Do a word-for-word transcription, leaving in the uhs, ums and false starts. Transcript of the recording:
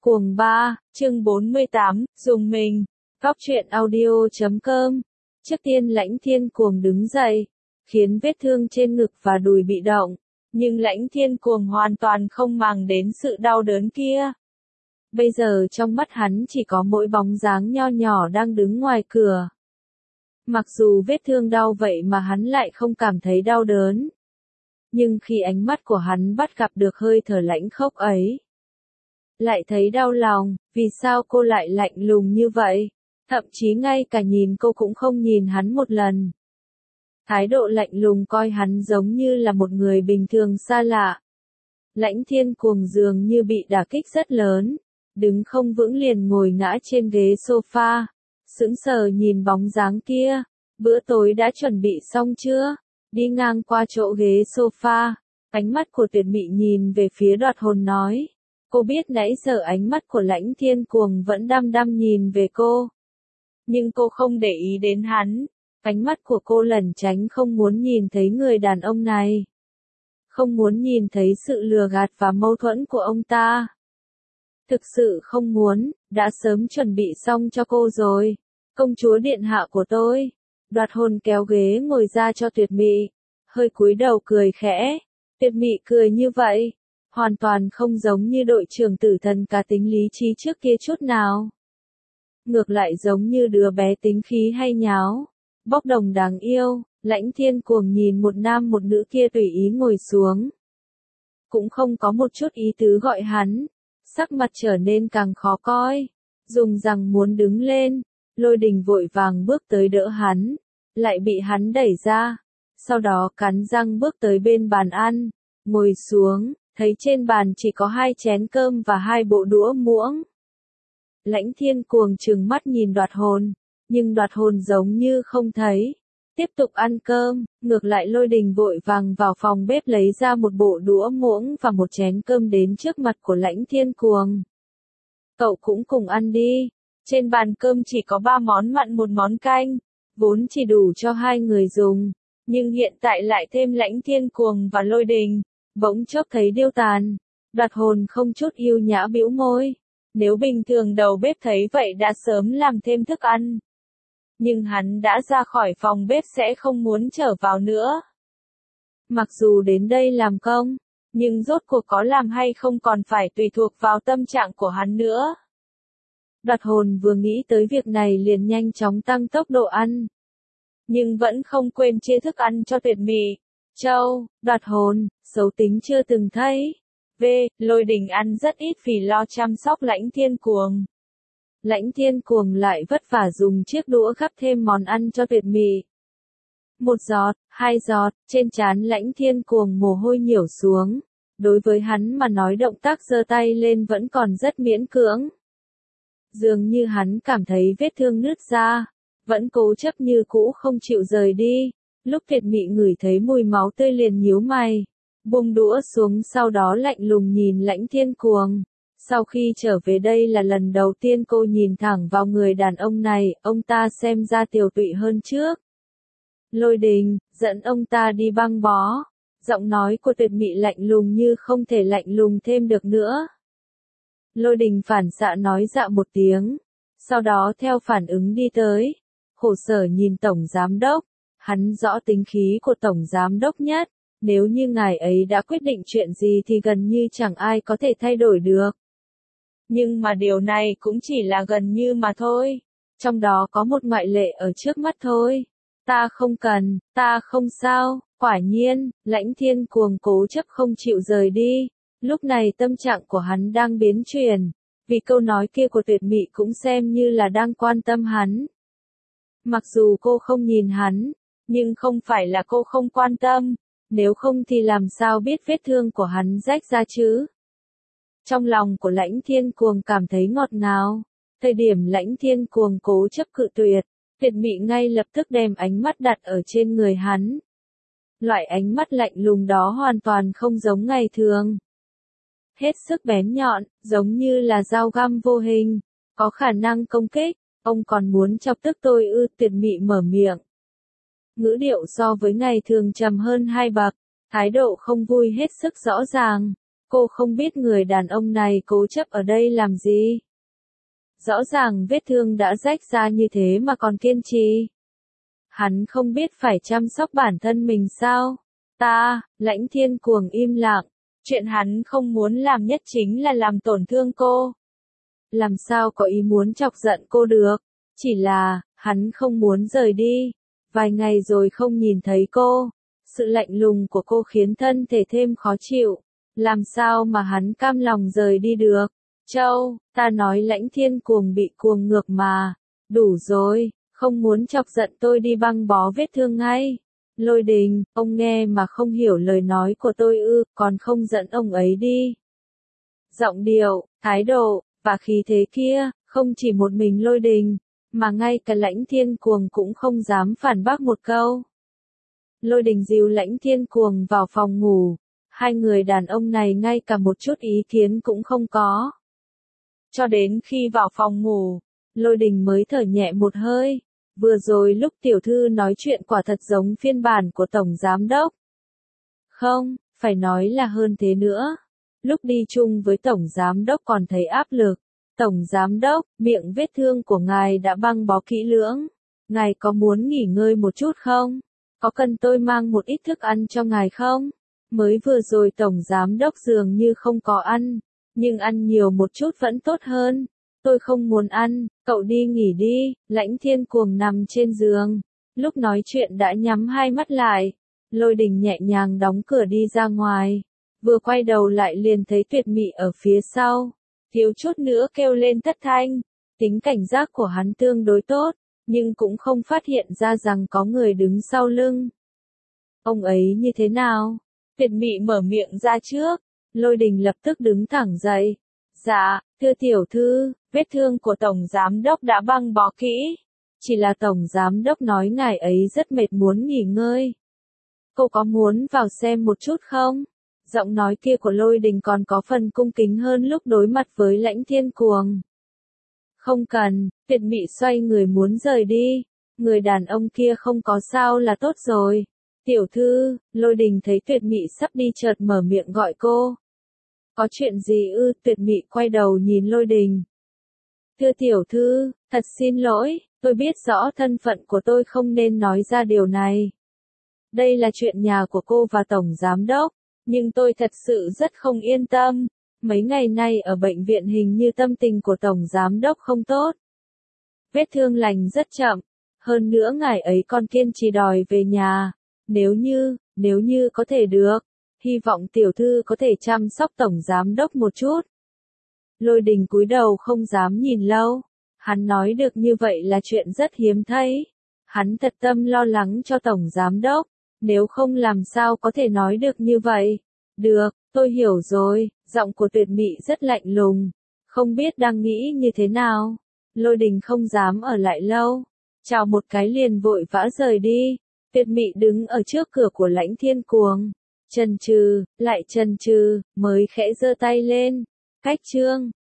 Cuồng ba, chương bốn mươi tám, dùng mình. Góc truyện audio chấm com. Trước tiên Lãnh Thiên Cuồng đứng dậy, khiến vết thương trên ngực và đùi bị động, nhưng Lãnh Thiên Cuồng hoàn toàn không màng đến sự đau đớn kia. Bây giờ trong mắt hắn chỉ có mỗi bóng dáng nho nhỏ đang đứng ngoài cửa. Mặc dù vết thương đau vậy mà hắn lại không cảm thấy đau đớn. Nhưng khi ánh mắt của hắn bắt gặp được hơi thở lãnh khốc ấy, lại thấy đau lòng, vì sao cô lại lạnh lùng như vậy, thậm chí ngay cả nhìn cô cũng không nhìn hắn một lần. Thái độ lạnh lùng coi hắn giống như là một người bình thường xa lạ. Lãnh Thiên Cuồng dường như bị đả kích rất lớn, đứng không vững liền ngồi ngã trên ghế sofa, sững sờ nhìn bóng dáng kia. Bữa tối đã chuẩn bị xong chưa? Đi ngang qua chỗ ghế sofa, ánh mắt của Tuyệt Mị nhìn về phía Đoạt Hồn nói. Cô biết nãy giờ ánh mắt của Lãnh Thiên Cuồng vẫn đăm đăm nhìn về cô. Nhưng cô không để ý đến hắn. Ánh mắt của cô lẩn tránh không muốn nhìn thấy người đàn ông này. Không muốn nhìn thấy sự lừa gạt và mâu thuẫn của ông ta. Thực sự không muốn, đã sớm chuẩn bị xong cho cô rồi. Công chúa điện hạ của tôi. Đoạt Hồn kéo ghế ngồi ra cho Tuyệt Mị. Hơi cúi đầu cười khẽ. Tuyệt Mị cười như vậy. Hoàn toàn không giống như đội trưởng tử thần cá tính lý trí trước kia chút nào. Ngược lại giống như đứa bé tính khí hay nháo. Bốc đồng đáng yêu. Lãnh Thiên Cuồng nhìn một nam một nữ kia tùy ý ngồi xuống. Cũng không có một chút ý tứ gọi hắn. Sắc mặt trở nên càng khó coi. Dùng rằng muốn đứng lên. Lôi Đình vội vàng bước tới đỡ hắn. Lại bị hắn đẩy ra. Sau đó cắn răng bước tới bên bàn ăn. Ngồi xuống. Thấy trên bàn chỉ có hai chén cơm và hai bộ đũa muỗng. Lãnh Thiên Cuồng trừng mắt nhìn Đoạt Hồn, nhưng Đoạt Hồn giống như không thấy. Tiếp tục ăn cơm, ngược lại Lôi Đình vội vàng vào phòng bếp lấy ra một bộ đũa muỗng và một chén cơm đến trước mặt của Lãnh Thiên Cuồng. Cậu cũng cùng ăn đi. Trên bàn cơm chỉ có ba món mặn một món canh, vốn chỉ đủ cho hai người dùng, nhưng hiện tại lại thêm Lãnh Thiên Cuồng và Lôi Đình. Bỗng chốc thấy điêu tàn. Đoạt Hồn không chút yêu nhã bĩu môi. Nếu bình thường đầu bếp thấy vậy đã sớm làm thêm thức ăn. Nhưng hắn đã ra khỏi phòng bếp sẽ không muốn trở vào nữa. Mặc dù đến đây làm công, nhưng rốt cuộc có làm hay không còn phải tùy thuộc vào tâm trạng của hắn nữa. Đoạt Hồn vừa nghĩ tới việc này liền nhanh chóng tăng tốc độ ăn. Nhưng vẫn không quên chia thức ăn cho Tuyệt Mị. Châu, Đoạt Hồn, xấu tính chưa từng thấy. V, Lôi Đình ăn rất ít vì lo chăm sóc Lãnh Thiên Cuồng. Lãnh Thiên Cuồng lại vất vả dùng chiếc đũa gắp thêm món ăn cho Tuyệt Mị. Một giọt, hai giọt, trên trán Lãnh Thiên Cuồng mồ hôi nhiểu xuống. Đối với hắn mà nói động tác giơ tay lên vẫn còn rất miễn cưỡng. Dường như hắn cảm thấy vết thương nứt ra, vẫn cố chấp như cũ không chịu rời đi. Lúc Tuyệt Mị ngửi thấy mùi máu tươi liền nhíu mày, buông đũa xuống sau đó lạnh lùng nhìn Lãnh Thiên Cuồng. Sau khi trở về đây là lần đầu tiên cô nhìn thẳng vào người đàn ông này, ông ta xem ra tiều tụy hơn trước. Lôi Đình, dẫn ông ta đi băng bó. Giọng nói của Tuyệt Mị lạnh lùng như không thể lạnh lùng thêm được nữa. Lôi Đình phản xạ nói dạ một tiếng, sau đó theo phản ứng đi tới. Khổ sở nhìn Tổng Giám Đốc. Hắn rõ tính khí của Tổng Giám Đốc nhất, nếu như ngài ấy đã quyết định chuyện gì thì gần như chẳng ai có thể thay đổi được. Nhưng mà điều này cũng chỉ là gần như mà thôi, trong đó có một ngoại lệ ở trước mắt thôi. Ta không cần, ta không sao, quả nhiên, Lãnh Thiên Cuồng cố chấp không chịu rời đi. Lúc này tâm trạng của hắn đang biến chuyển, vì câu nói kia của Tuyệt Mị cũng xem như là đang quan tâm hắn. Mặc dù cô không nhìn hắn, nhưng không phải là cô không quan tâm, nếu không thì làm sao biết vết thương của hắn rách ra chứ. Trong lòng của Lãnh Thiên Cuồng cảm thấy ngọt ngào, thời điểm Lãnh Thiên Cuồng cố chấp cự tuyệt, Tuyệt Mị ngay lập tức đem ánh mắt đặt ở trên người hắn. Loại ánh mắt lạnh lùng đó hoàn toàn không giống ngày thường. Hết sức bén nhọn, giống như là dao găm vô hình, có khả năng công kích. Ông còn muốn chọc tức tôi ư? Tuyệt Mị mở miệng. Ngữ điệu so với ngày thường trầm hơn hai bậc, thái độ không vui hết sức rõ ràng. Cô không biết người đàn ông này cố chấp ở đây làm gì. Rõ ràng vết thương đã rách ra như thế mà còn kiên trì. Hắn không biết phải chăm sóc bản thân mình sao? Ta, Lãnh Thiên Cuồng im lặng. Chuyện hắn không muốn làm nhất chính là làm tổn thương cô. Làm sao có ý muốn chọc giận cô được? Chỉ là, hắn không muốn rời đi. Vài ngày rồi không nhìn thấy cô. Sự lạnh lùng của cô khiến thân thể thêm khó chịu. Làm sao mà hắn cam lòng rời đi được? Châu, ta nói Lãnh Thiên Cuồng bị cuồng ngược mà. Đủ rồi, không muốn chọc giận tôi đi băng bó vết thương ngay. Lôi Đình, ông nghe mà không hiểu lời nói của tôi ư, còn không dẫn ông ấy đi. Giọng điệu, thái độ, và khí thế kia, không chỉ một mình Lôi Đình, mà ngay cả Lãnh Thiên Cuồng cũng không dám phản bác một câu. Lôi Đình dìu Lãnh Thiên Cuồng vào phòng ngủ, hai người đàn ông này ngay cả một chút ý kiến cũng không có. Cho đến khi vào phòng ngủ, Lôi Đình mới thở nhẹ một hơi. Vừa rồi lúc tiểu thư nói chuyện quả thật giống phiên bản của Tổng Giám Đốc. Không, phải nói là hơn thế nữa. Lúc đi chung với Tổng Giám Đốc còn thấy áp lực. Tổng Giám Đốc, miệng vết thương của ngài đã băng bó kỹ lưỡng. Ngài có muốn nghỉ ngơi một chút không? Có cần tôi mang một ít thức ăn cho ngài không? Mới vừa rồi Tổng Giám Đốc dường như không có ăn, nhưng ăn nhiều một chút vẫn tốt hơn. Tôi không muốn ăn, cậu đi nghỉ đi. Lãnh Thiên Cuồng nằm trên giường. Lúc nói chuyện đã nhắm hai mắt lại. Lôi Đình nhẹ nhàng đóng cửa đi ra ngoài. Vừa quay đầu lại liền thấy Tuyệt Mị ở phía sau. Thiếu chút nữa kêu lên thất thanh. Tính cảnh giác của hắn tương đối tốt, nhưng cũng không phát hiện ra rằng có người đứng sau lưng. Ông ấy như thế nào? Tuyệt Mị mở miệng ra trước. Lôi Đình lập tức đứng thẳng dậy. Dạ, thưa tiểu thư, vết thương của Tổng Giám Đốc đã băng bó kỹ. Chỉ là Tổng Giám Đốc nói ngài ấy rất mệt muốn nghỉ ngơi. Cô có muốn vào xem một chút không? Giọng nói kia của Lôi Đình còn có phần cung kính hơn lúc đối mặt với Lãnh Thiên Cuồng. Không cần, Tuyệt Mị xoay người muốn rời đi. Người đàn ông kia không có sao là tốt rồi. Tiểu thư, Lôi Đình thấy Tuyệt Mị sắp đi chợt mở miệng gọi cô. Có chuyện gì ư? Tuyệt Mị quay đầu nhìn Lôi Đình. Thưa tiểu thư, thật xin lỗi, tôi biết rõ thân phận của tôi không nên nói ra điều này. Đây là chuyện nhà của cô và Tổng Giám Đốc, nhưng tôi thật sự rất không yên tâm. Mấy ngày nay ở bệnh viện hình như tâm tình của Tổng Giám Đốc không tốt. Vết thương lành rất chậm, hơn nữa ngài ấy còn kiên trì đòi về nhà. Nếu như, nếu như có thể được, hy vọng tiểu thư có thể chăm sóc Tổng Giám Đốc một chút. Lôi Đình cúi đầu không dám nhìn lâu. Hắn nói được như vậy là chuyện rất hiếm thấy. Hắn thật tâm lo lắng cho Tổng Giám Đốc. Nếu không làm sao có thể nói được như vậy. Được, tôi hiểu rồi. Giọng của Tuyệt Mị rất lạnh lùng. Không biết đang nghĩ như thế nào. Lôi Đình không dám ở lại lâu. Chào một cái liền vội vã rời đi. Tuyệt Mị đứng ở trước cửa của Lãnh Thiên Cuồng. Chần chừ, lại chần chừ, mới khẽ giơ tay lên. Cách chương.